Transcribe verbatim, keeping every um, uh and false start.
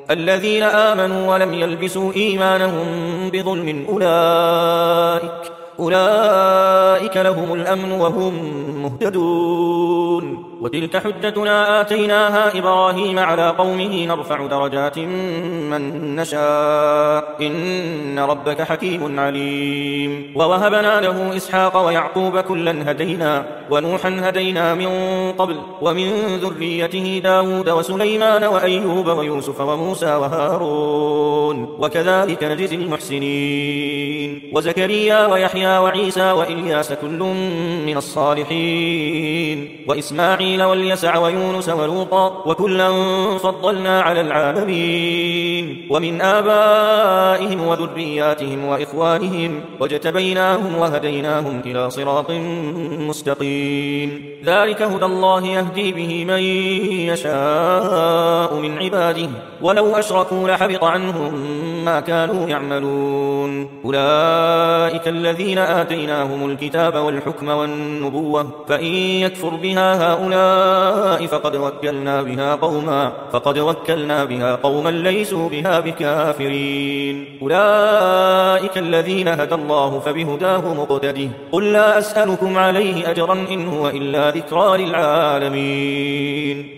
الذين آمنوا ولم يلبسوا إيمانهم بظلم أولئك أولئك لهم الأمن وهم مهتدون. وتلك حجتنا آتيناها إبراهيم على قومه نرفع درجات من نشاء إن ربك حكيم عليم. ووهبنا له إسحاق ويعقوب كلا هدينا ونوحا هدينا من قبل ومن ذريته داود وسليمان وأيوب ويوسف وموسى وهارون وكذلك نجزي المحسنين. وزكريا ويحيى وعيسى وإلياس كل من الصالحين وإسماعيل واليسع ويونس ولوطا وكلا فضلنا على العالمين. ومن آبائهم وذرياتهم وإخوانهم واجتبيناهم وهديناهم إلى صراط مستقيم. ذلك هدى الله يهدي به من يشاء من عباده ولو أشركوا لحبط عنهم ما كانوا يعملون. أولئك الذين آتيناهم الكتاب والحكم والنبوة فإن يكفر بها هؤلاء فقد وكلنا بها قوما فقد وكلنا بها قوما ليسوا بها بكافرين. أولئك الذين هدى الله فبهداه مقتده قل لا أسألكم عليه أجرا إن هو إلا ذكرى للعالمين.